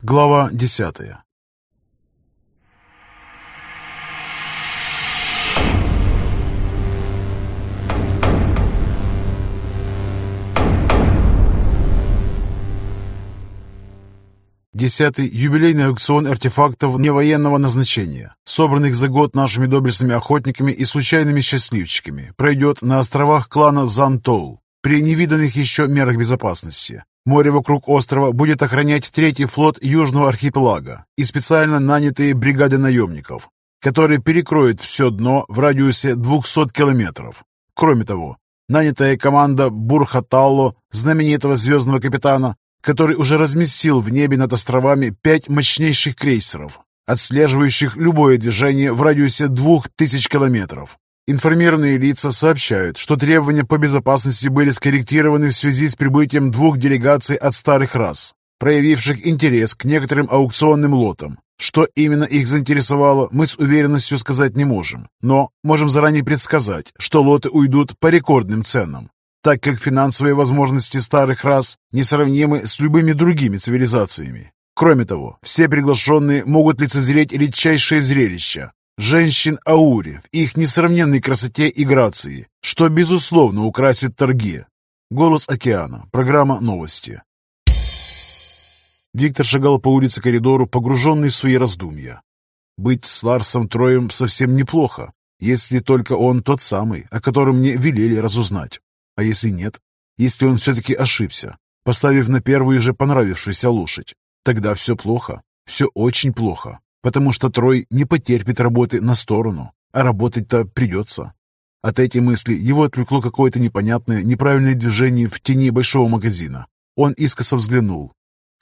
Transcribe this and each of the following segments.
Глава 10. Десятый юбилейный аукцион артефактов невоенного назначения, собранных за год нашими доблестными охотниками и случайными счастливчиками, пройдет на островах клана Зан-Тоул при невиданных еще мерах безопасности. Море вокруг острова будет охранять третий флот Южного архипелага и специально нанятые бригады наемников, которые перекроют все дно в радиусе 200 километров. Кроме того, нанятая команда Бурхаталло, знаменитого звездного капитана, который уже разместил в небе над островами 5 мощнейших крейсеров, отслеживающих любое движение в радиусе 2000 километров. Информированные лица сообщают, что требования по безопасности были скорректированы в связи с прибытием 2 делегаций от старых рас, проявивших интерес к некоторым аукционным лотам. Что именно их заинтересовало, мы с уверенностью сказать не можем, но можем заранее предсказать, что лоты уйдут по рекордным ценам, так как финансовые возможности старых рас несравнимы с любыми другими цивилизациями. Кроме того, все приглашенные могут лицезреть редчайшее зрелище женщин Аури в их несравненной красоте и грации, что, безусловно, украсит торги. Голос океана. Программа «Новости». Виктор шагал по улице коридору, погруженный в свои раздумья. Быть с Ларсом Троем совсем неплохо, если только он тот самый, о котором мне велели разузнать. А если нет? Если он все-таки ошибся, поставив на первую же понравившуюся лошадь, тогда все плохо, все очень плохо, потому что Трой не потерпит работы на сторону, а работать-то придется. От этой мысли его отвлекло какое-то непонятное, неправильное движение в тени большого магазина. Он искоса взглянул.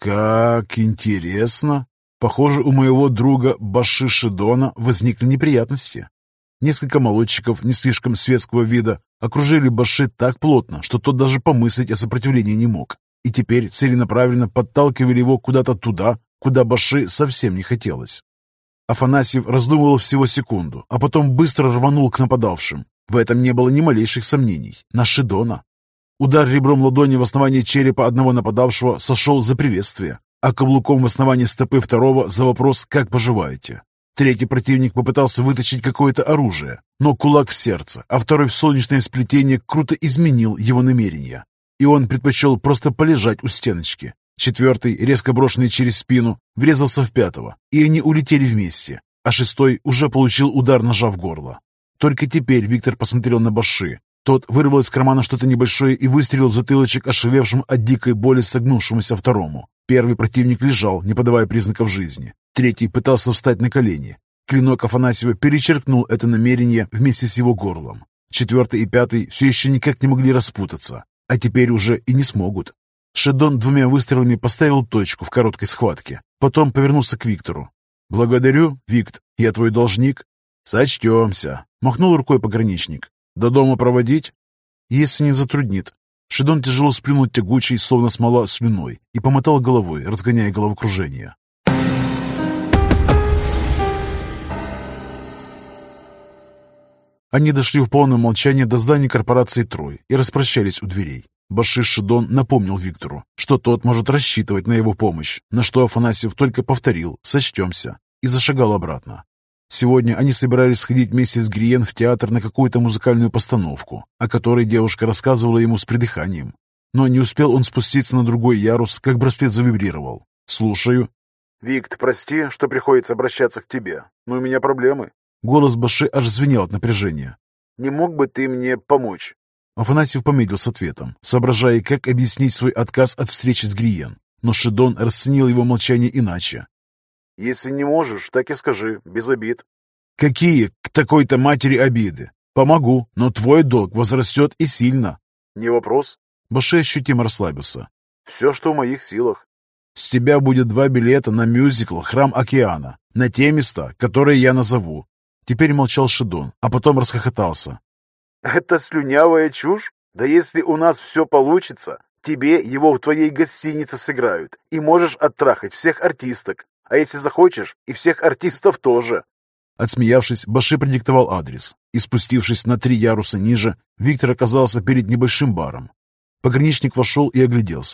Как интересно! Похоже, у моего друга Баши Шидона возникли неприятности. Несколько молодчиков не слишком светского вида окружили Баши так плотно, что тот даже помыслить о сопротивлении не мог, и теперь целенаправленно подталкивали его куда-то туда, куда Баши совсем не хотелось. Афанасьев раздумывал всего секунду, а потом быстро рванул к нападавшим. В этом не было ни малейших сомнений. На Шидона. Удар ребром ладони в основании черепа одного нападавшего сошел за приветствие, а каблуком в основании стопы второго за вопрос «Как поживаете?». Третий противник попытался вытащить какое-то оружие, но кулак в сердце, а второй в солнечное сплетение круто изменил его намерения, и он предпочел просто полежать у стеночки. Четвертый, резко брошенный через спину, врезался в пятого, и они улетели вместе, а шестой уже получил удар ножа в горло. Только теперь Виктор посмотрел на Баши. Тот вырвал из кармана что-то небольшое и выстрелил в затылочек ошалевшим от дикой боли согнувшемуся второму. Первый противник лежал, не подавая признаков жизни. Третий пытался встать на колени. Клинок Афанасьева перечеркнул это намерение вместе с его горлом. Четвертый и пятый все еще никак не могли распутаться, а теперь уже и не смогут. Шидон 2 выстрелами поставил точку в короткой схватке. Потом повернулся к Виктору. «Благодарю, Викт, я твой должник». «Сочтемся», — махнул рукой пограничник. «До дома проводить?» «Если не затруднит». Шидон тяжело сплюнул тягучей, словно смола, слюной и помотал головой, разгоняя головокружение. Они дошли в полном молчании до здания корпорации Трой и распрощались у дверей. Баши Шидон напомнил Виктору, что тот может рассчитывать на его помощь, на что Афанасьев только повторил «сочтемся» и зашагал обратно. Сегодня они собирались сходить вместе с Гриен в театр на какую-то музыкальную постановку, о которой девушка рассказывала ему с придыханием. Но не успел он спуститься на другой ярус, как браслет завибрировал. «Слушаю». «Викт, прости, что приходится обращаться к тебе, но у меня проблемы». Голос Баши аж звенел от напряжения. «Не мог бы ты мне помочь?» Афанасьев помедлил с ответом, соображая, как объяснить свой отказ от встречи с Гриен. Но Шидон расценил его молчание иначе. «Если не можешь, так и скажи, без обид». «Какие к такой-то матери обиды? Помогу, но твой долг возрастет и сильно». «Не вопрос». Баши ощутимо расслабился. «Все, что в моих силах». «С тебя будет 2 билета на мюзикл «Храм океана», на те места, которые я назову». Теперь молчал Шидон, а потом расхохотался. «Это слюнявая чушь? Да если у нас все получится, тебе его в твоей гостинице сыграют, и можешь оттрахать всех артисток. А если захочешь, и всех артистов тоже». Отсмеявшись, Баши продиктовал адрес, и, спустившись на 3 яруса ниже, Виктор оказался перед небольшим баром. Пограничник вошел и огляделся.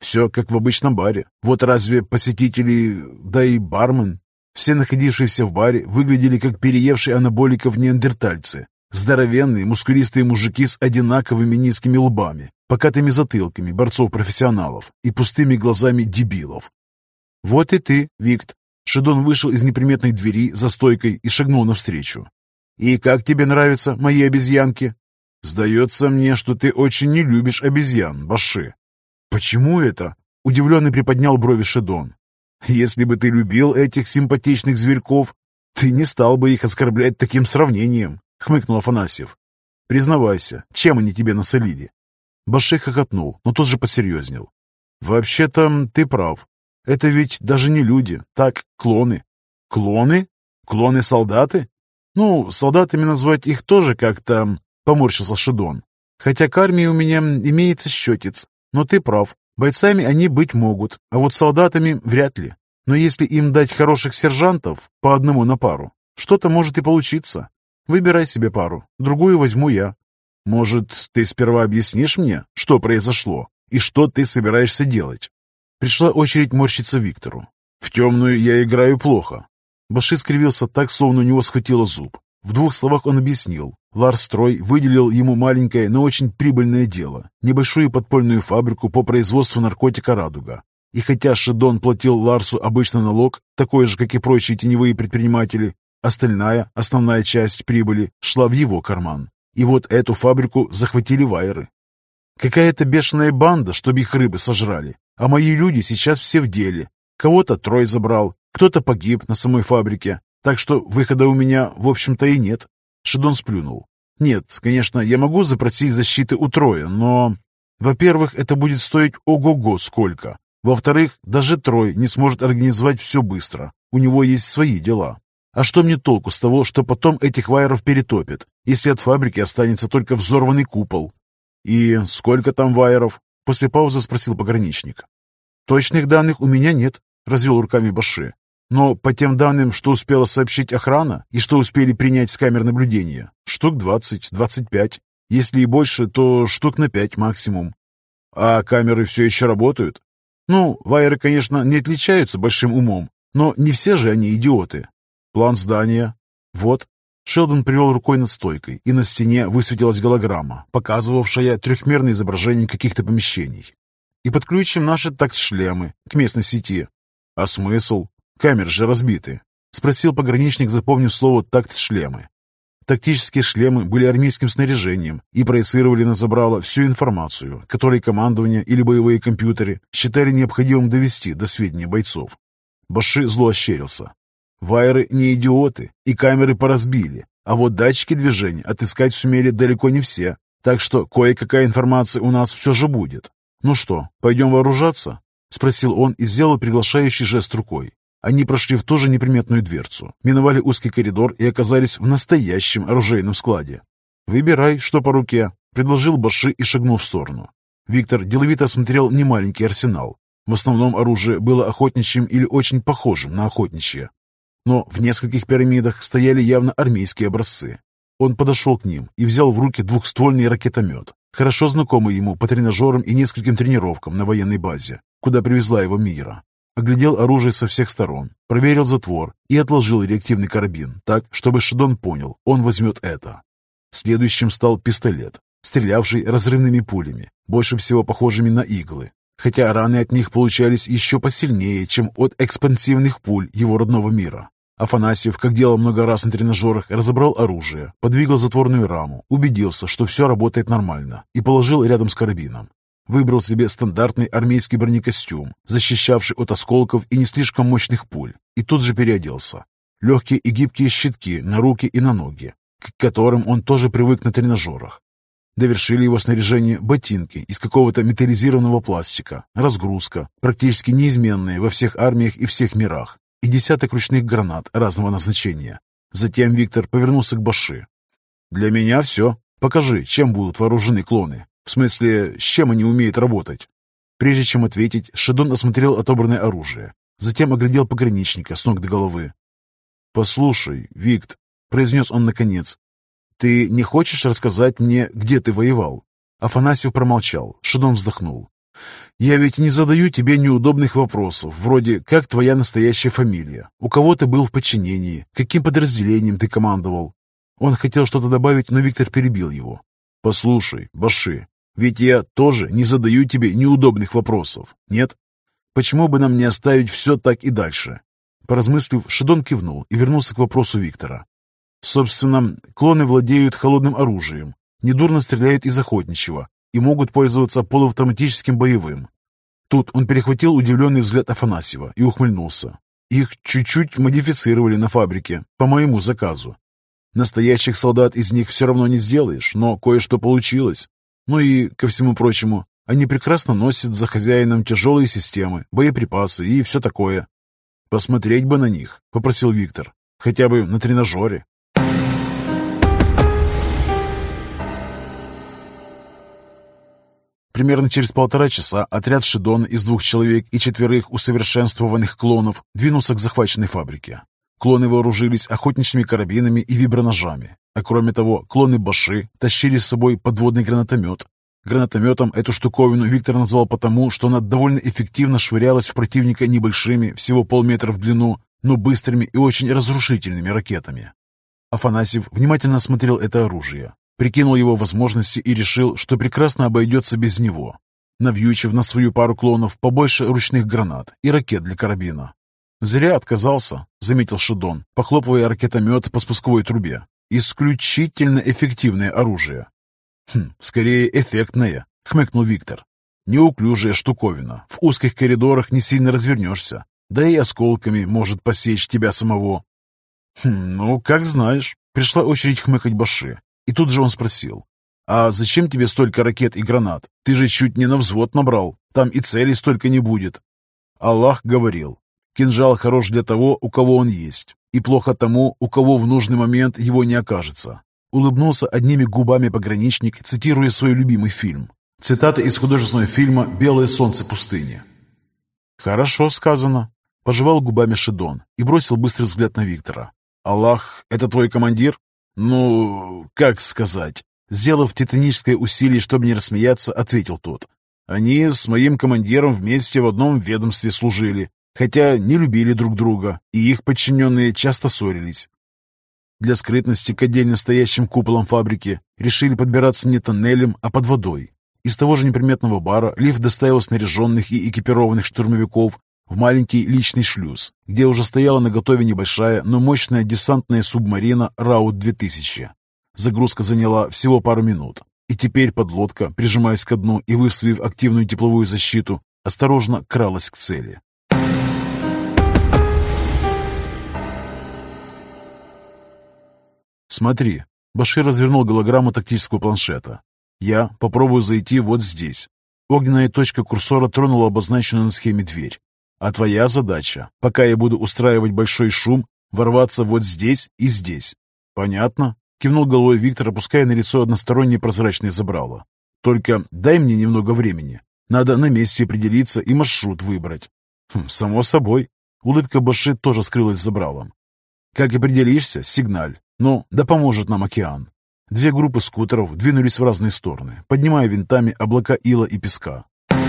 Все как в обычном баре. Вот разве посетители, да и бармен? Все находившиеся в баре выглядели как переевшие анаболиков неандертальцы. Здоровенные, мускулистые мужики с одинаковыми низкими лбами, покатыми затылками борцов-профессионалов и пустыми глазами дебилов. «Вот и ты, Викт!» Шедон вышел из неприметной двери за стойкой и шагнул навстречу. «И как тебе нравятся мои обезьянки?» «Сдается мне, что ты очень не любишь обезьян, Баши». «Почему это?» — удивленно приподнял брови Шедон. «Если бы ты любил этих симпатичных зверьков, ты не стал бы их оскорблять таким сравнением», — хмыкнул Афанасьев. «Признавайся, чем они тебе насолили?» Баши хохотнул, но тут же посерьезнел. «Вообще-то ты прав. Это ведь даже не люди, так, клоны». «Клоны? Клоны-солдаты?» «Ну, солдатами назвать их тоже как-то...» — поморщился Шедон. «Хотя к армии у меня имеется счетец. Но ты прав, бойцами они быть могут, а вот солдатами вряд ли. Но если им дать хороших сержантов, по одному на пару, что-то может и получиться. Выбирай себе пару, другую возьму я». «Может, ты сперва объяснишь мне, что произошло, и что ты собираешься делать?» Пришла очередь морщиться Виктору. «В темную я играю плохо». Баши скривился так, словно у него схватило зуб. В 2 словах он объяснил. Ларс Трой выделил ему маленькое, но очень прибыльное дело, небольшую подпольную фабрику по производству наркотика «Радуга». И хотя Шедон платил Ларсу обычный налог, такой же, как и прочие теневые предприниматели, остальная, основная часть прибыли шла в его карман. И вот эту фабрику захватили вайеры. Какая-то бешеная банда, чтобы их рыбы сожрали. А мои люди сейчас все в деле. Кого-то Трой забрал, кто-то погиб на самой фабрике. Так что выхода у меня, в общем-то, и нет. Шедон сплюнул. Нет, конечно, я могу запросить защиты у Троя, но... Во-первых, это будет стоить ого-го сколько. Во-вторых, даже Трой не сможет организовать все быстро. У него есть свои дела. А что мне толку с того, что потом этих вайеров перетопят, если от фабрики останется только взорванный купол? И сколько там вайеров? После паузы спросил пограничник. Точных данных у меня нет, развел руками Баши. Но по тем данным, что успела сообщить охрана и что успели принять с камер наблюдения, штук 20-25. Если и больше, то штук на 5 максимум. А камеры все еще работают? Ну, вайеры, конечно, не отличаются большим умом, но не все же они идиоты. План здания. Вот. Шелдон привел рукой над стойкой, и на стене высветилась голограмма, показывавшая трехмерное изображение каких-то помещений. И подключим наши такс-шлемы к местной сети. А смысл? Камеры же разбиты. Спросил пограничник, запомнив слово «такт-шлемы». Тактические шлемы были армейским снаряжением и проецировали на забрало всю информацию, которую командование или боевые компьютеры считали необходимым довести до сведения бойцов. Баши зло ощерился. Вайеры не идиоты, и камеры поразбили, а вот датчики движения отыскать сумели далеко не все, так что кое-какая информация у нас все же будет. «Ну что, пойдем вооружаться?» — спросил он и сделал приглашающий жест рукой. Они прошли в ту же неприметную дверцу, миновали узкий коридор и оказались в настоящем оружейном складе. «Выбирай, что по руке», — предложил Баши и шагнул в сторону. Виктор деловито осмотрел немаленький арсенал. В основном оружие было охотничьим или очень похожим на охотничье. Но в нескольких пирамидах стояли явно армейские образцы. Он подошел к ним и взял в руки двухствольный ракетомет, хорошо знакомый ему по тренажерам и нескольким тренировкам на военной базе, куда привезла его Мира. Оглядел оружие со всех сторон, проверил затвор и отложил реактивный карабин так, чтобы Шедон понял, он возьмет это. Следующим стал пистолет, стрелявший разрывными пулями, больше всего похожими на иглы, хотя раны от них получались еще посильнее, чем от экспансивных пуль его родного мира. Афанасьев, как делал много раз на тренажерах, разобрал оружие, подвигал затворную раму, убедился, что все работает нормально, и положил рядом с карабином. Выбрал себе стандартный армейский бронекостюм, защищавший от осколков и не слишком мощных пуль, и тут же переоделся. Легкие и гибкие щитки на руки и на ноги, к которым он тоже привык на тренажерах. Довершили его снаряжение ботинки из какого-то металлизированного пластика, разгрузка, практически неизменная во всех армиях и всех мирах, и десяток ручных гранат разного назначения. Затем Виктор повернулся к Баши. «Для меня все. Покажи, чем будут вооружены клоны. В смысле, с чем они умеют работать?» Прежде чем ответить, Шедон осмотрел отобранное оружие. Затем оглядел пограничника с ног до головы. «Послушай, Викт», — произнес он наконец, — «ты не хочешь рассказать мне, где ты воевал?» Афанасьев промолчал. Шедон вздохнул. «Я ведь не задаю тебе неудобных вопросов, вроде «как твоя настоящая фамилия?», «у кого ты был в подчинении?», «каким подразделением ты командовал?». Он хотел что-то добавить, но Виктор перебил его. «Послушай, Баши, ведь я тоже не задаю тебе неудобных вопросов, нет? Почему бы нам не оставить все так и дальше?» Поразмыслив, Шидон кивнул и вернулся к вопросу Виктора. «Собственно, клоны владеют холодным оружием, недурно стреляют из охотничьего и могут пользоваться полуавтоматическим боевым». Тут он перехватил удивленный взгляд Афанасьева и ухмыльнулся. «Их чуть-чуть модифицировали на фабрике, по моему заказу. Настоящих солдат из них все равно не сделаешь, но кое-что получилось. Ну и, ко всему прочему, они прекрасно носят за хозяином тяжелые системы, боеприпасы и все такое». «Посмотреть бы на них», — попросил Виктор, — «хотя бы на тренажере». Примерно через 1,5 часа отряд Шидона из 2 человек и 4 усовершенствованных клонов двинулся к захваченной фабрике. Клоны вооружились охотничьими карабинами и виброножами, а кроме того, клоны Баши тащили с собой подводный гранатомет. Гранатометом эту штуковину Виктор назвал потому, что она довольно эффективно швырялась в противника небольшими, всего полметра в длину, но быстрыми и очень разрушительными ракетами. Афанасьев внимательно осмотрел это оружие, прикинул его возможности и решил, что прекрасно обойдется без него, навьючив на свою пару клонов побольше ручных гранат и ракет для карабина. «Зря отказался», — заметил Шидон, похлопывая ракетомет по спусковой трубе. «Исключительно эффективное оружие». «Скорее эффектное», — хмыкнул Виктор. «Неуклюжая штуковина, в узких коридорах не сильно развернешься, да и осколками может посечь тебя самого». «Ну, как знаешь», — пришла очередь хмыкать Баши. И тут же он спросил: «А зачем тебе столько ракет и гранат? Ты же чуть не на взвод набрал, там и целей столько не будет». Аллах говорил: «Кинжал хорош для того, у кого он есть, и плохо тому, у кого в нужный момент его не окажется». Улыбнулся одними губами пограничник, цитируя свой любимый фильм. Цитата из художественного фильма «Белое солнце пустыни». «Хорошо сказано», — пожевал губами Шидон и бросил быстрый взгляд на Виктора. «Аллах, это твой командир?» «Ну, как сказать?» Сделав титаническое усилие, чтобы не рассмеяться, ответил тот. «Они с моим командиром вместе в одном ведомстве служили, хотя не любили друг друга, и их подчиненные часто ссорились. Для скрытности к отдельно стоящим куполам фабрики решили подбираться не тоннелем, а под водой. Из того же неприметного бара лифт доставил снаряженных и экипированных штурмовиков в маленький личный шлюз, где уже стояла наготове небольшая, но мощная десантная субмарина «Раут-2000». Загрузка заняла всего пару минут, и теперь подлодка, прижимаясь ко дну и выставив активную тепловую защиту, осторожно кралась к цели. «Смотри», — Башир развернул голограмму тактического планшета. «Я попробую зайти вот здесь». Огненная точка курсора тронула обозначенную на схеме дверь. «А твоя задача, пока я буду устраивать большой шум, ворваться вот здесь и здесь». «Понятно», — кивнул головой Виктор, опуская на лицо одностороннее прозрачное забрало. «Только дай мне немного времени. Надо на месте определиться и маршрут выбрать». «Само собой». Улыбка Баши тоже скрылась за забралом. «Как определишься, сигналь. Ну, да поможет нам океан». 2 группы скутеров двинулись в разные стороны, поднимая винтами облака ила и песка.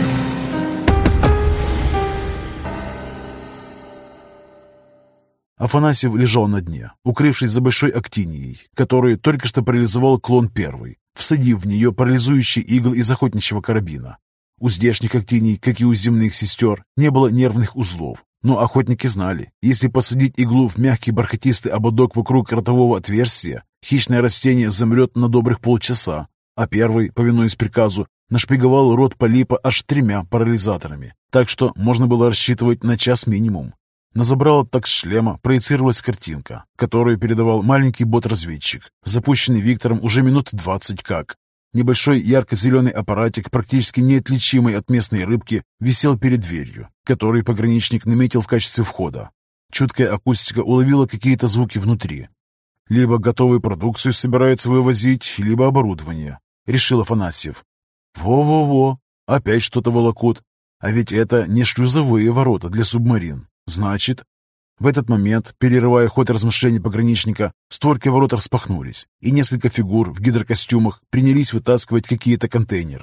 Афанасьев лежал на дне, укрывшись за большой актинией, которую только что парализовал клон первый, всадив в нее парализующий игл из охотничьего карабина. У здешних актиний, как и у земных сестер, не было нервных узлов, но охотники знали, если посадить иглу в мягкий бархатистый ободок вокруг ротового отверстия, хищное растение замрет на добрых полчаса, а первый, повинуясь приказу, нашпиговал рот полипа аж 3 парализаторами, так что можно было рассчитывать на час минимум. На забрало так шлема проецировалась картинка, которую передавал маленький бот-разведчик, запущенный Виктором уже минут 20 как. Небольшой ярко-зеленый аппаратик, практически неотличимый от местной рыбки, висел перед дверью, который пограничник наметил в качестве входа. Чуткая акустика уловила какие-то звуки внутри. Либо готовую продукцию собираются вывозить, либо оборудование, решил Афанасьев. Во-во-во, опять что-то волокут. А ведь это не шлюзовые ворота для субмарин. Значит... В этот момент, перерывая ход размышлений пограничника, створки ворот распахнулись, и несколько фигур в гидрокостюмах принялись вытаскивать какие-то контейнеры.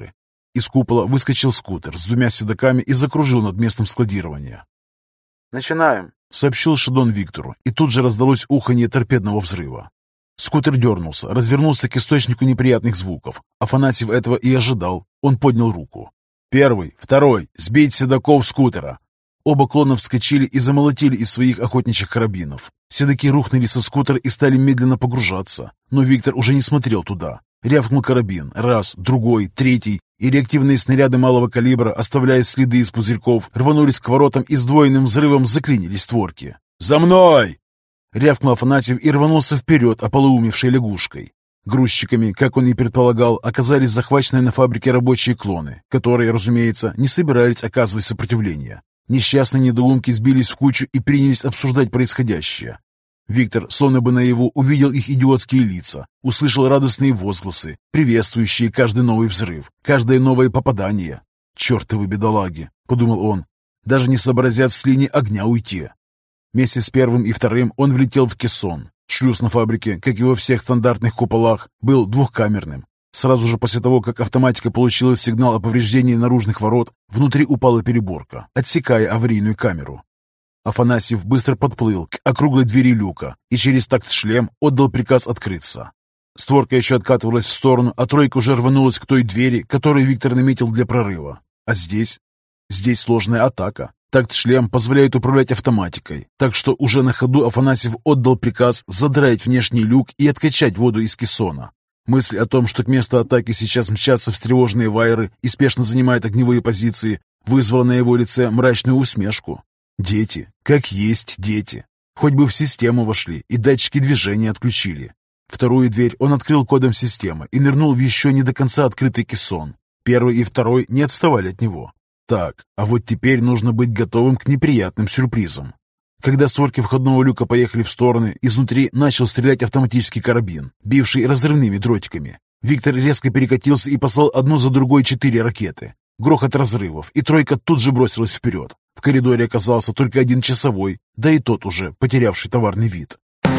Из купола выскочил скутер с двумя седоками и закружил над местом складирования. «Начинаем», — сообщил Шадон Виктору, и тут же раздалось уханье торпедного взрыва. Скутер дернулся, развернулся к источнику неприятных звуков. Афанасьев этого и ожидал. Он поднял руку. «Первый, второй, сбить седаков скутера!» Оба клона вскочили и замолотили из своих охотничьих карабинов. Седаки рухнули со скутера и стали медленно погружаться. Но Виктор уже не смотрел туда. Рявкнул карабин. Раз, другой, третий. И реактивные снаряды малого калибра, оставляя следы из пузырьков, рванулись к воротам и с двойным взрывом заклинились створки. «За мной!» Рявкнул Афанасьев и рванулся вперед ополоумевшей лягушкой. Грузчиками, как он и предполагал, оказались захваченные на фабрике рабочие клоны, которые, разумеется, не собирались оказывать сопротивление. Несчастные недоумки сбились в кучу и принялись обсуждать происходящее. Виктор, словно бы наяву, увидел их идиотские лица, услышал радостные возгласы, приветствующие каждый новый взрыв, каждое новое попадание. «Чертовы бедолаги!» — подумал он. «Даже не сообразят с линии огня уйти». Вместе с первым и вторым он влетел в кессон. Шлюз на фабрике, как и во всех стандартных куполах, был двухкамерным. Сразу же после того, как автоматика получила сигнал о повреждении наружных ворот, внутри упала переборка, отсекая аварийную камеру. Афанасьев быстро подплыл к округлой двери люка и через такт-шлем отдал приказ открыться. Створка еще откатывалась в сторону, а тройка уже рванулась к той двери, которую Виктор наметил для прорыва. А здесь? Здесь сложная атака. Такт-шлем позволяет управлять автоматикой, так что уже на ходу Афанасьев отдал приказ задрать внешний люк и откачать воду из кессона. Мысль о том, что к месту атаки сейчас мчатся встревоженные вайеры и спешно занимают огневые позиции, вызвала на его лице мрачную усмешку. Дети, как есть дети. Хоть бы в систему вошли и датчики движения отключили. Вторую дверь он открыл кодом системы и нырнул в еще не до конца открытый кессон. Первый и второй не отставали от него. Так, а вот теперь нужно быть готовым к неприятным сюрпризам. Когда створки входного люка поехали в стороны, изнутри начал стрелять автоматический карабин, бивший разрывными дротиками. Виктор резко перекатился и послал одну за другой 4 ракеты. Грохот разрывов, и тройка тут же бросилась вперед. В коридоре оказался только один часовой, да и тот уже потерявший товарный вид.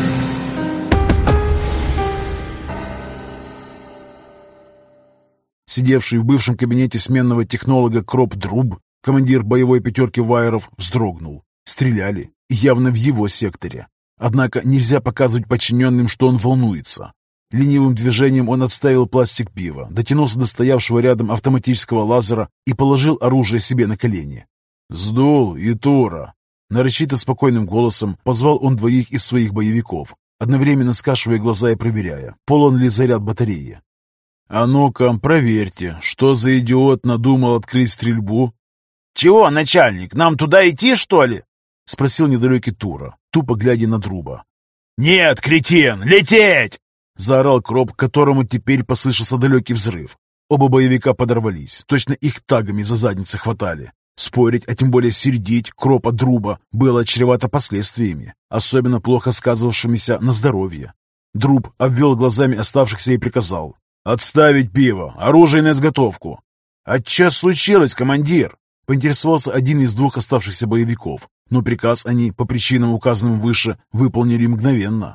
Сидевший в бывшем кабинете сменного технолога Кроп Друб, командир боевой пятерки вайеров, вздрогнул. Стреляли, явно в его секторе. Однако нельзя показывать подчиненным, что он волнуется. Ленивым движением он отставил пластик пива, дотянулся до стоявшего рядом автоматического лазера и положил оружие себе на колени. «Сдул и Тура!» Нарочито спокойным голосом позвал он двоих из своих боевиков, одновременно скашивая глаза и проверяя, полон ли заряд батареи. «А ну-ка, проверьте, что за идиот надумал открыть стрельбу?» «Чего, начальник, нам туда идти, что ли?» — спросил недалекий Тура, тупо глядя на Друба. «Нет, кретин, лететь!» — заорал Кроп, которому теперь послышался далекий взрыв. Оба боевика подорвались, точно их тагами за задницы хватали. Спорить, а тем более сердить Кропа Друба было чревато последствиями, особенно плохо сказывавшимися на здоровье. Друб обвел глазами оставшихся и приказал: «Отставить пиво! Оружие на изготовку!» «А что случилось, командир?» — поинтересовался один из двух оставшихся боевиков, но приказ они, по причинам, указанным выше, выполнили мгновенно.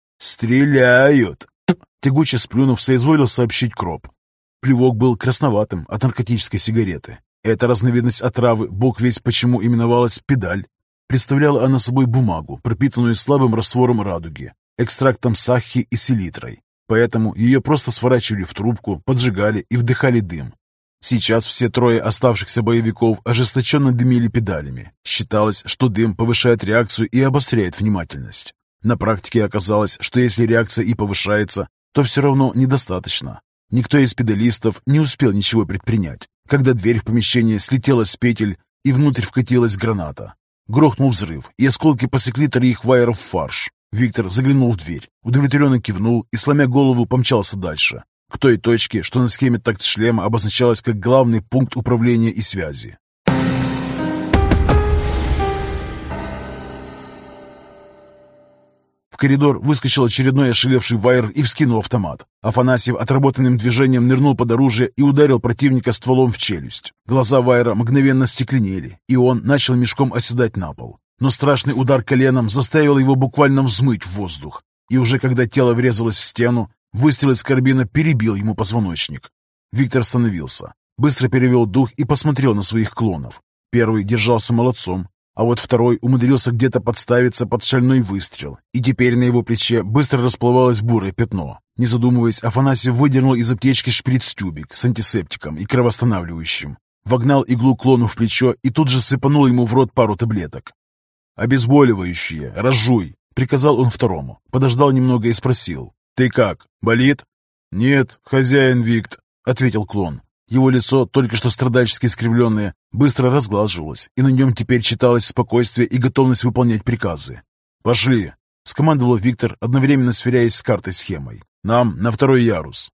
«Стреляют!» — тягуче сплюнув, соизволил сообщить Кроп. Плевок был красноватым от наркотической сигареты. Эта разновидность отравы, бог весть почему именовалась педаль. Представляла она собой бумагу, пропитанную слабым раствором радуги, экстрактом сахи и селитрой. Поэтому ее просто сворачивали в трубку, поджигали и вдыхали дым. Сейчас все трое оставшихся боевиков ожесточенно дымили педалями. Считалось, что дым повышает реакцию и обостряет внимательность. На практике оказалось, что если реакция и повышается, то все равно недостаточно. Никто из педалистов не успел ничего предпринять, когда дверь в помещение слетела с петель и внутрь вкатилась граната. Грохнул взрыв, и осколки посекли троих вайеров в фарш. Виктор заглянул в дверь, удовлетворенно кивнул и, сломя голову, помчался дальше, к той точке, что на схеме такт-шлема обозначалась как главный пункт управления и связи. В коридор выскочил очередной ошалевший вайер и вскинул автомат. Афанасьев отработанным движением нырнул под оружие и ударил противника стволом в челюсть. Глаза вайера мгновенно стекленели, и он начал мешком оседать на пол. Но страшный удар коленом заставил его буквально взмыть в воздух. И уже когда тело врезалось в стену, выстрел из карабина перебил ему позвоночник. Виктор остановился. быстро перевел дух и посмотрел на своих клонов. Первый держался молодцом, а вот второй умудрился где-то подставиться под шальной выстрел, и теперь на его плече быстро расплывалось бурое пятно. Не задумываясь, Афанасьев выдернул из аптечки шприц-тюбик с антисептиком и кровоостанавливающим, вогнал иглу клону в плечо и тут же сыпанул ему в рот пару таблеток. «Обезболивающие, разжуй!» — приказал он второму, подождал немного и спросил. «Ты как, болит?» «Нет, хозяин Викт», — ответил клон. Его лицо, только что страдальчески искривленное, быстро разглаживалось, и на нем теперь читалось спокойствие и готовность выполнять приказы. «Пошли!» — скомандовал Виктор, одновременно сверяясь с картой-схемой. «Нам на 2-й ярус».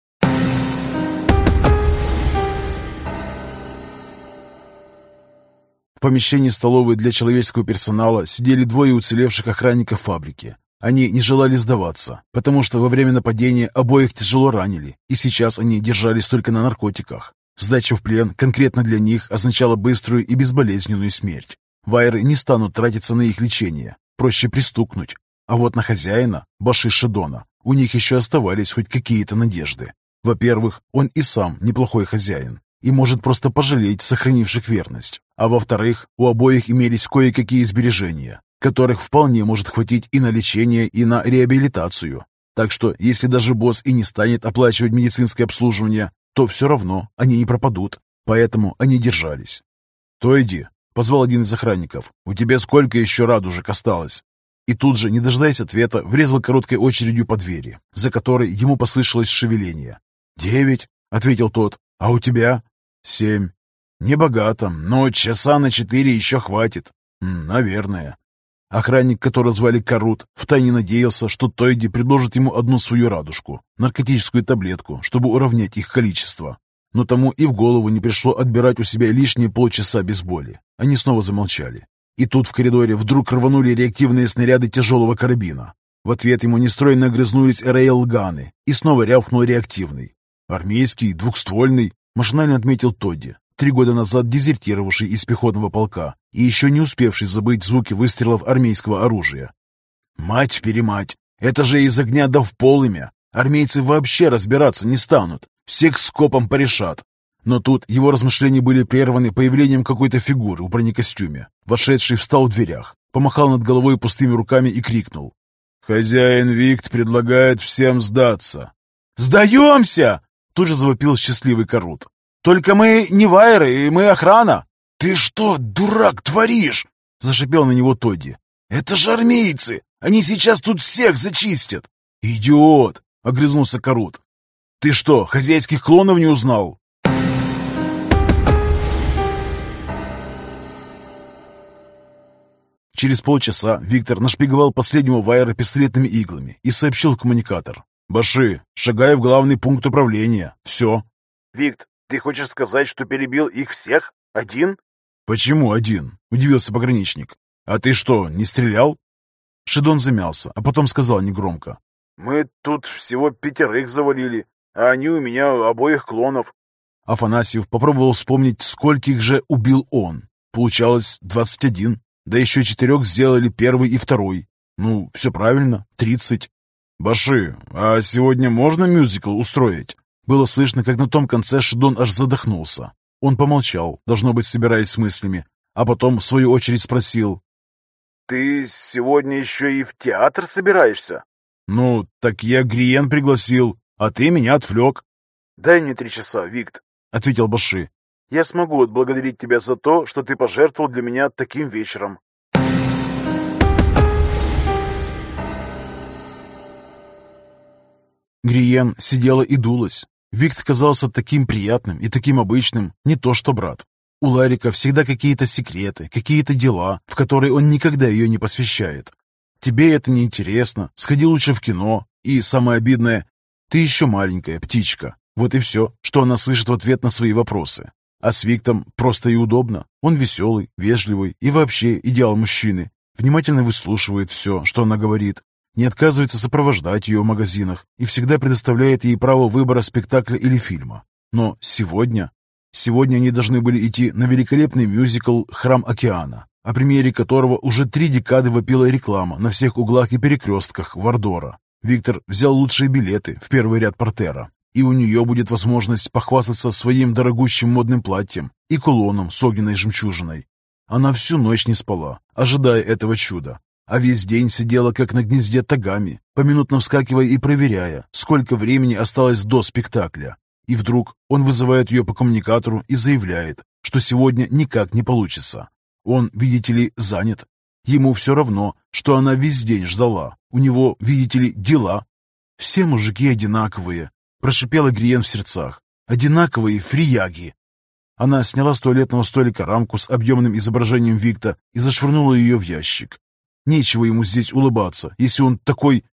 В помещении столовой для человеческого персонала сидели 2 уцелевших охранников фабрики. Они не желали сдаваться, потому что во время нападения обоих тяжело ранили, и сейчас они держались только на наркотиках. Сдача в плен конкретно для них означала быструю и безболезненную смерть. Вайеры не станут тратиться на их лечение, проще пристукнуть. А вот на хозяина, Баши Шедона, у них еще оставались хоть какие-то надежды. Во-первых, он и сам неплохой хозяин и может просто пожалеть сохранивших верность. А во-вторых, у обоих имелись кое-какие сбережения, которых вполне может хватить и на лечение, и на реабилитацию. Так что, если даже босс и не станет оплачивать медицинское обслуживание, то все равно они не пропадут. Поэтому они держались. «Тойди», — позвал один из охранников, — «у тебя сколько еще радужек осталось?» И тут же, не дожидаясь ответа, врезал короткой очередью по двери, за которой ему послышалось шевеление. «9», — ответил тот, — «а у тебя?» «7». «Небогато, но часа на 4 еще хватит». «Наверное». Охранник, которого звали Карут, втайне надеялся, что Тойди предложит ему одну свою радужку, наркотическую таблетку, чтобы уравнять их количество. Но тому и в голову не пришло отбирать у себя лишние полчаса без боли. Они снова замолчали. И тут в коридоре вдруг рванули реактивные снаряды тяжелого карабина. В ответ ему нестройно огрызнулись рейлганы, и снова рявкнул реактивный. «Армейский, двухствольный», — машинально отметил Тодди, 3 года назад дезертировавший из пехотного полка и еще не успевший забыть звуки выстрелов армейского оружия. «Мать-перемать, это же из огня да в полымя! Армейцы вообще разбираться не станут, всех скопом порешат!» Но тут его размышления были прерваны появлением какой-то фигуры в бронекостюме. Вошедший встал в дверях, помахал над головой пустыми руками и крикнул. «Хозяин Викт предлагает всем сдаться!» «Сдаемся!» — тут же завопил счастливый Карут. «Только мы не вайеры, и мы охрана!» «Ты что, дурак, творишь?» — зашипел на него Тодди. «Это же армейцы! Они сейчас тут всех зачистят!» «Идиот!» — огрызнулся Карут. «Ты что, хозяйских клонов не узнал?» Через полчаса Виктор нашпиговал последнего вайера пистолетными иглами и сообщил в коммуникатор. «Баши, шагай в главный пункт управления. Все». «Викт, ты хочешь сказать, что перебил их всех? Один?» «Почему один?» — удивился пограничник. «А ты что, не стрелял?» Шедон замялся, а потом сказал негромко. «Мы тут всего 5 завалили, а они у меня обоих клонов». Афанасьев попробовал вспомнить, скольких же убил он. Получалось 21. Да еще 4 сделали 1 и 2. Ну, все правильно, 30. «Баши, а сегодня можно мюзикл устроить?» Было слышно, как на том конце Шедон аж задохнулся. Он помолчал, должно быть, собираясь с мыслями, а потом, в свою очередь, спросил. «Ты сегодня еще и в театр собираешься?» «Ну, так я Гриен пригласил, а ты меня отвлек». «Дай мне 3 часа, Викт», — ответил Баши. «Я смогу отблагодарить тебя за то, что ты пожертвовал для меня таким вечером». Гриен сидела и дулась. Викт казался таким приятным и таким обычным, не то что брат. У Ларика всегда какие-то секреты, какие-то дела, в которые он никогда ее не посвящает. Тебе это не интересно, сходи лучше в кино. И самое обидное, ты еще маленькая птичка. Вот и все, что она слышит в ответ на свои вопросы. А с Виктом просто и удобно. Он веселый, вежливый и вообще идеал мужчины. Внимательно выслушивает все, что она говорит. Не отказывается сопровождать ее в магазинах и всегда предоставляет ей право выбора спектакля или фильма. Но сегодня они должны были идти на великолепный мюзикл «Храм океана», о премьере которого уже 3 декады вопила реклама на всех углах и перекрестках Вардора. Виктор взял лучшие билеты в первый ряд портера. И у нее будет возможность похвастаться своим дорогущим модным платьем и кулоном с огненной жемчужиной. Она всю ночь не спала, ожидая этого чуда, а весь день сидела как на гнезде тагами, поминутно вскакивая и проверяя, сколько времени осталось до спектакля. И вдруг он вызывает ее по коммуникатору и заявляет, что сегодня никак не получится. Он, видите ли, занят. Ему все равно, что она весь день ждала. У него, видите ли, дела. «Все мужики одинаковые», — прошипела Гриен в сердцах. «Одинаковые фрияги». Она сняла с туалетного столика рамку с объемным изображением Викта и зашвырнула ее в ящик. Нечего ему здесь улыбаться, если он такой,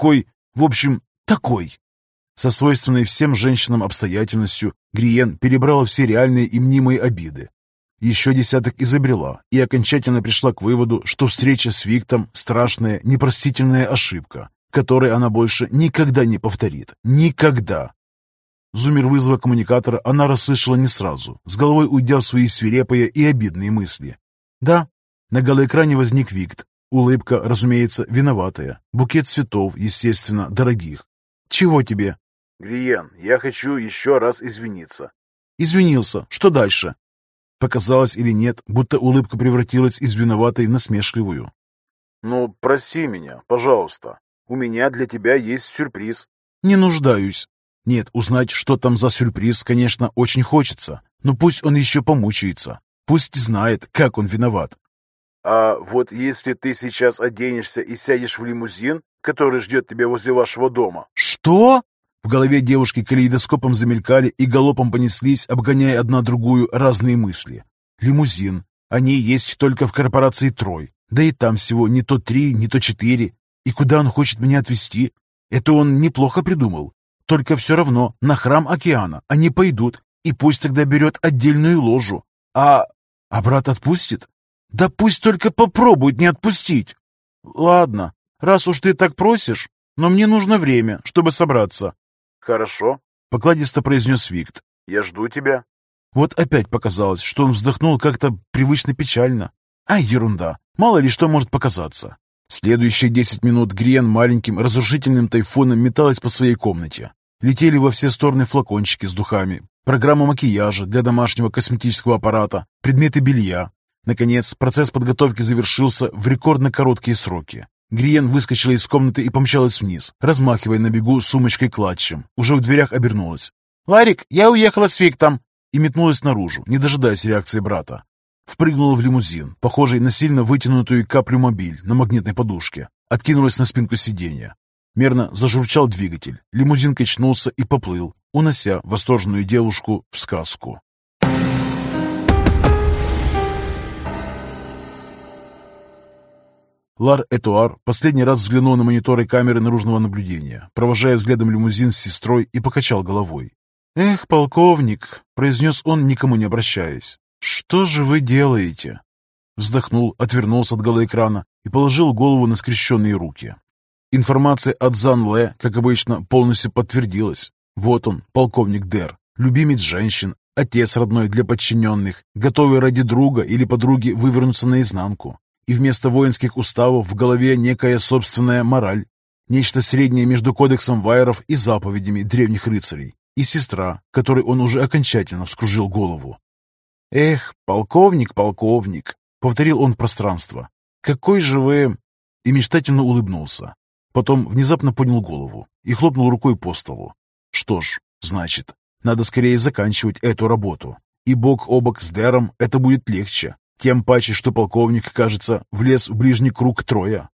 в общем, такой. Со свойственной всем женщинам обстоятельностью Гриен перебрала все реальные и мнимые обиды. Еще десяток изобрела и окончательно пришла к выводу, что встреча с Виктом – страшная, непростительная ошибка, которой она больше никогда не повторит. Никогда! Зуммер вызова коммуникатора она расслышала не сразу, с головой уйдя в свои свирепые и обидные мысли. Да, на голоэкране возник Викт. Улыбка, разумеется, виноватая. Букет цветов, естественно, дорогих. «Чего тебе?» «Гриен, я хочу еще раз извиниться». «Извинился. Что дальше?» Показалось или нет, будто улыбка превратилась из виноватой в насмешливую. «Ну, прости меня, пожалуйста. У меня для тебя есть сюрприз». «Не нуждаюсь». Нет, узнать, что там за сюрприз, конечно, очень хочется. Но пусть он еще помучается. Пусть знает, как он виноват. «А вот если ты сейчас оденешься и сядешь в лимузин, который ждет тебя возле вашего дома...» «Что?» В голове девушки калейдоскопом замелькали и галопом понеслись, обгоняя одна другую разные мысли. Лимузин. Они есть только в корпорации «Трой». Да и там всего не то 3, не то 4. И куда он хочет меня отвезти? Это он неплохо придумал. Только все равно на храм океана они пойдут. И пусть тогда берет отдельную ложу. А брат отпустит? Да пусть только попробует не отпустить. Ладно, раз уж ты так просишь, но мне нужно время, чтобы собраться. «Хорошо», — покладисто произнес Викт. «Я жду тебя». Вот опять показалось, что он вздохнул как-то привычно печально. Ай, ерунда, мало ли что может показаться. Следующие 10 минут Гриен маленьким разрушительным тайфуном металась по своей комнате. Летели во все стороны флакончики с духами, программа макияжа для домашнего косметического аппарата, предметы белья. Наконец, процесс подготовки завершился в рекордно короткие сроки. Гриен выскочила из комнаты и помчалась вниз, размахивая на бегу сумочкой-клатчем. Уже в дверях обернулась. «Ларик, я уехала с Виктом!» И метнулась наружу, не дожидаясь реакции брата. Впрыгнула в лимузин, похожий на сильно вытянутую каплю-мобиль на магнитной подушке. Откинулась на спинку сиденья. Мерно зажурчал двигатель. Лимузин качнулся и поплыл, унося восторженную девушку в сказку. Лар Этуар последний раз взглянул на мониторы камеры наружного наблюдения, провожая взглядом лимузин с сестрой, и покачал головой. «Эх, полковник», — произнес он, никому не обращаясь, — «что же вы делаете?» Вздохнул, отвернулся от голоэкрана и положил голову на скрещенные руки. Информация от Зан Лэ, как обычно, полностью подтвердилась. Вот он, полковник Дэр, любимец женщин, отец родной для подчиненных, готовый ради друга или подруги вывернуться наизнанку. И вместо воинских уставов в голове некая собственная мораль, нечто среднее между кодексом вайеров и заповедями древних рыцарей, и сестра, которой он уже окончательно вскружил голову. «Эх, полковник, полковник», — повторил он в пространство, — «какой же вы...» И мечтательно улыбнулся. Потом внезапно поднял голову и хлопнул рукой по столу. «Что ж, значит, надо скорее заканчивать эту работу, и бок о бок с Дэром это будет легче. Тем паче, что полковник, кажется, влез в ближний круг Троя».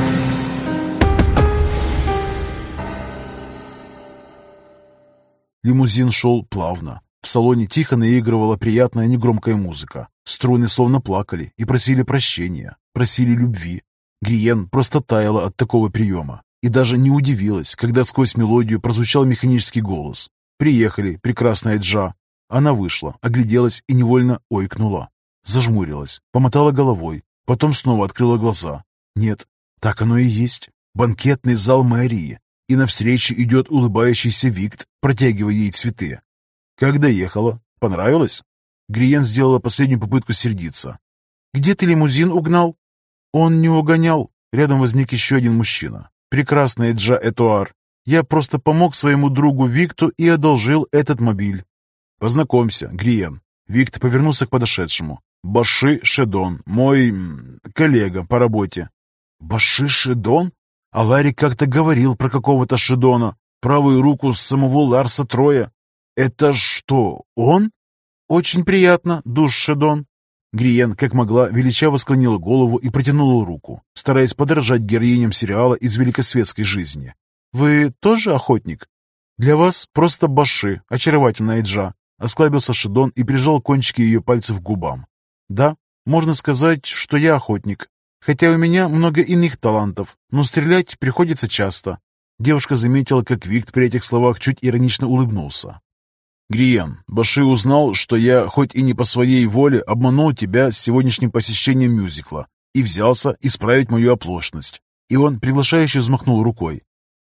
Лимузин шел плавно. В салоне тихо наигрывала приятная негромкая музыка. Струны словно плакали и просили прощения, просили любви. Гриен просто таяла от такого приема и даже не удивилась, когда сквозь мелодию прозвучал механический голос. «Приехали, прекрасная Джа». Она вышла, огляделась и невольно ойкнула. Зажмурилась, помотала головой, потом снова открыла глаза. Нет, так оно и есть. Банкетный зал мэрии. И навстречу идет улыбающийся Викт, протягивая ей цветы. «Как доехала? Понравилось?» Гриен сделала последнюю попытку сердиться. «Где ты лимузин угнал?» Он не угонял. Рядом возник еще один мужчина. Прекрасная Джа Этуар. Я просто помог своему другу Викту и одолжил этот мобиль». «Познакомься, Гриен». Викт повернулся к подошедшему. «Баши Шедон, мой коллега по работе». «Баши Шедон? А Ларри как-то говорил про какого-то Шедона, правую руку самого Ларса Троя. Это что, он?» «Очень приятно, душ Шедон». Гриен, как могла, величаво склонила голову и протянула руку, стараясь подражать героиням сериала из великосветской жизни. «Вы тоже охотник? Для вас просто Баши, очаровательная Эджа», — осклабился Шедон и прижал кончики ее пальцев к губам. «Да, можно сказать, что я охотник, хотя у меня много иных талантов, но стрелять приходится часто». Девушка заметила, как Викт при этих словах чуть иронично улыбнулся. «Гриен, Баши узнал, что я, хоть и не по своей воле, обманул тебя с сегодняшним посещением мюзикла и взялся исправить мою оплошность». И он приглашающе взмахнул рукой.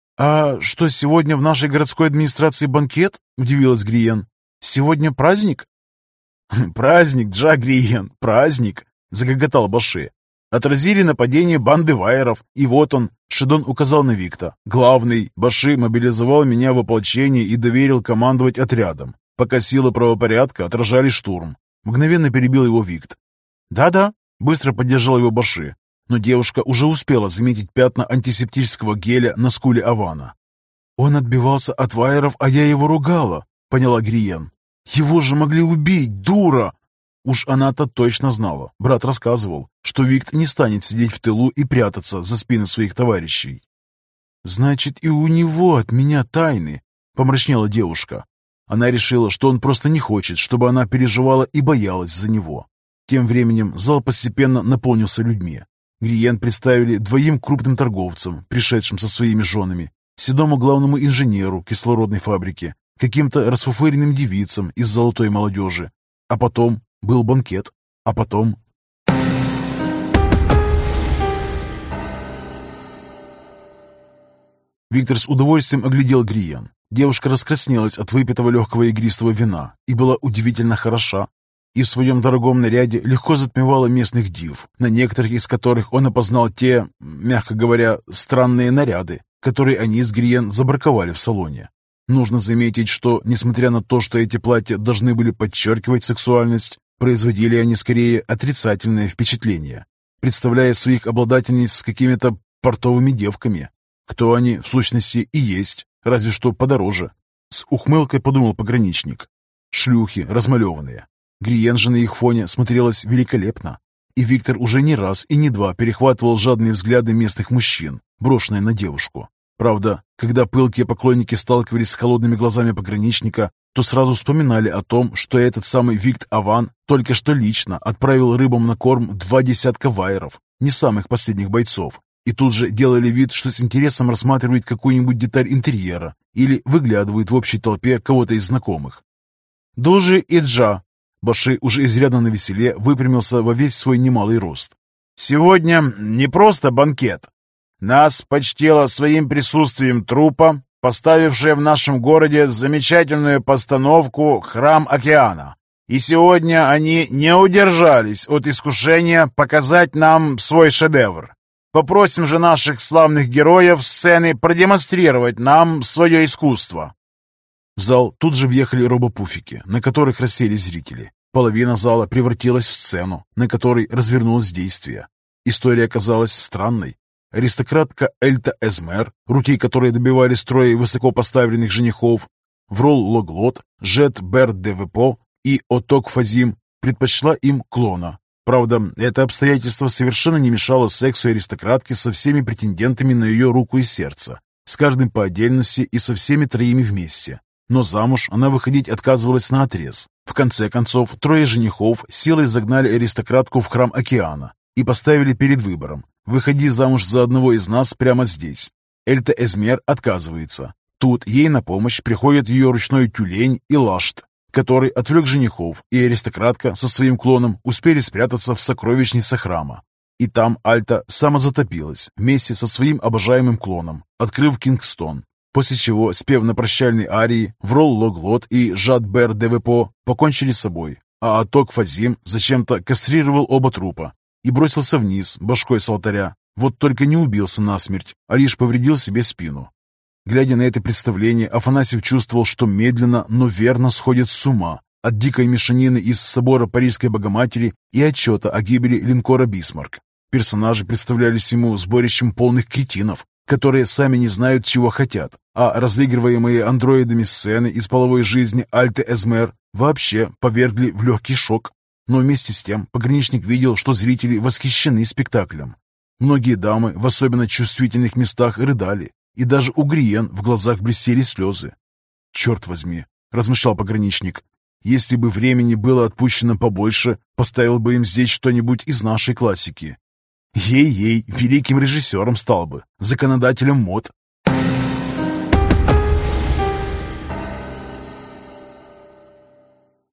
«А что, сегодня в нашей городской администрации банкет?» – удивилась Гриен. «Сегодня праздник?» «Праздник, Джа Гриен, праздник!» – загоготал Баши. «Отразили нападение банды вайеров, и вот он», — Шедон указал на Викта. «Главный, Баши мобилизовал меня в ополчение и доверил командовать отрядом, пока силы правопорядка отражали штурм». Мгновенно перебил его Викт. «Да-да», — быстро поддержал его Баши, но девушка уже успела заметить пятна антисептического геля на скуле Авана. «Он отбивался от вайеров, а я его ругала», — поняла Гриен. «Его же могли убить, дура!» Уж она-то точно знала. Брат рассказывал, что Викт не станет сидеть в тылу и прятаться за спины своих товарищей. «Значит, и у него от меня тайны», — помрачнела девушка. Она решила, что он просто не хочет, чтобы она переживала и боялась за него. Тем временем зал постепенно наполнился людьми. Гриен представили двоим крупным торговцам, пришедшим со своими женами, седому главному инженеру кислородной фабрики, каким-то расфуфыренным девицам из золотой молодежи. А потом был банкет, а потом... Виктор с удовольствием оглядел Гриен. Девушка раскраснелась от выпитого легкого игристого вина и была удивительно хороша. И в своем дорогом наряде легко затмевала местных див, на некоторых из которых он опознал те, мягко говоря, странные наряды, которые они с Гриен забраковали в салоне. Нужно заметить, что, несмотря на то, что эти платья должны были подчеркивать сексуальность, производили они скорее отрицательное впечатление, представляя своих обладательниц с какими-то портовыми девками. Кто они, в сущности, и есть, разве что подороже. С ухмылкой подумал пограничник. Шлюхи размалеванные. Гриен же на их фоне смотрелась великолепно. И Виктор уже не раз и не два перехватывал жадные взгляды местных мужчин, брошенные на девушку. Правда, когда пылкие поклонники сталкивались с холодными глазами пограничника, то сразу вспоминали о том, что этот самый Викт Аван только что лично отправил рыбам на корм 20 вайеров, не самых последних бойцов, и тут же делали вид, что с интересом рассматривают какую-нибудь деталь интерьера или выглядывают в общей толпе кого-то из знакомых. «Дужи и Джа!» Баши уже изрядно навеселе выпрямился во весь свой немалый рост. «Сегодня не просто банкет. Нас почтила своим присутствием труппа, поставившая в нашем городе замечательную постановку «Храм океана». И сегодня они не удержались от искушения показать нам свой шедевр. Попросим же наших славных героев сцены продемонстрировать нам свое искусство». В зал тут же въехали робопуфики, на которых расселись зрители. Половина зала превратилась в сцену, на которой развернулось действие. История оказалась странной. Аристократка Эльта Эзмер, руки которой добивали строя высокопоставленных женихов, Врол Логлот, Жет Бер Девепо и Оток Фазим, предпочла им клона. Правда, это обстоятельство совершенно не мешало сексу аристократки со всеми претендентами на ее руку и сердце, с каждым по отдельности и со всеми троими вместе. Но замуж она выходить отказывалась наотрез. В конце концов, трое женихов силой загнали аристократку в храм океана и поставили перед выбором: выходи замуж за одного из нас прямо здесь. Эльта Эзмер отказывается. Тут ей на помощь приходит ее ручной тюлень и Лашт, который отвлек женихов, и аристократка со своим клоном успели спрятаться в сокровищнице храма. И там Альта самозатопилась вместе со своим обожаемым клоном, открыв Кингстон. После чего, спев на прощальной арии, Врол Логлот и Жад Бер Девепо покончили с собой, а Аток Фазим зачем-то кастрировал оба трупа и бросился вниз башкой с алтаря. Вот только не убился насмерть, а лишь повредил себе спину. Глядя на это представление, Афанасьев чувствовал, что медленно, но верно сходит с ума от дикой мешанины из собора Парижской Богоматери и отчета о гибели линкора «Бисмарк». Персонажи представлялись ему сборищем полных кретинов, которые сами не знают, чего хотят, а разыгрываемые андроидами сцены из половой жизни Альте Эзмер вообще повергли в легкий шок. Но вместе с тем пограничник видел, что зрители восхищены спектаклем. Многие дамы в особенно чувствительных местах рыдали, и даже у Гриен в глазах блестели слезы. «Черт возьми», — размышлял пограничник, «если бы времени было отпущено побольше, поставил бы им здесь что-нибудь из нашей классики. Ей-ей, великим режиссером стал бы, законодателем мод,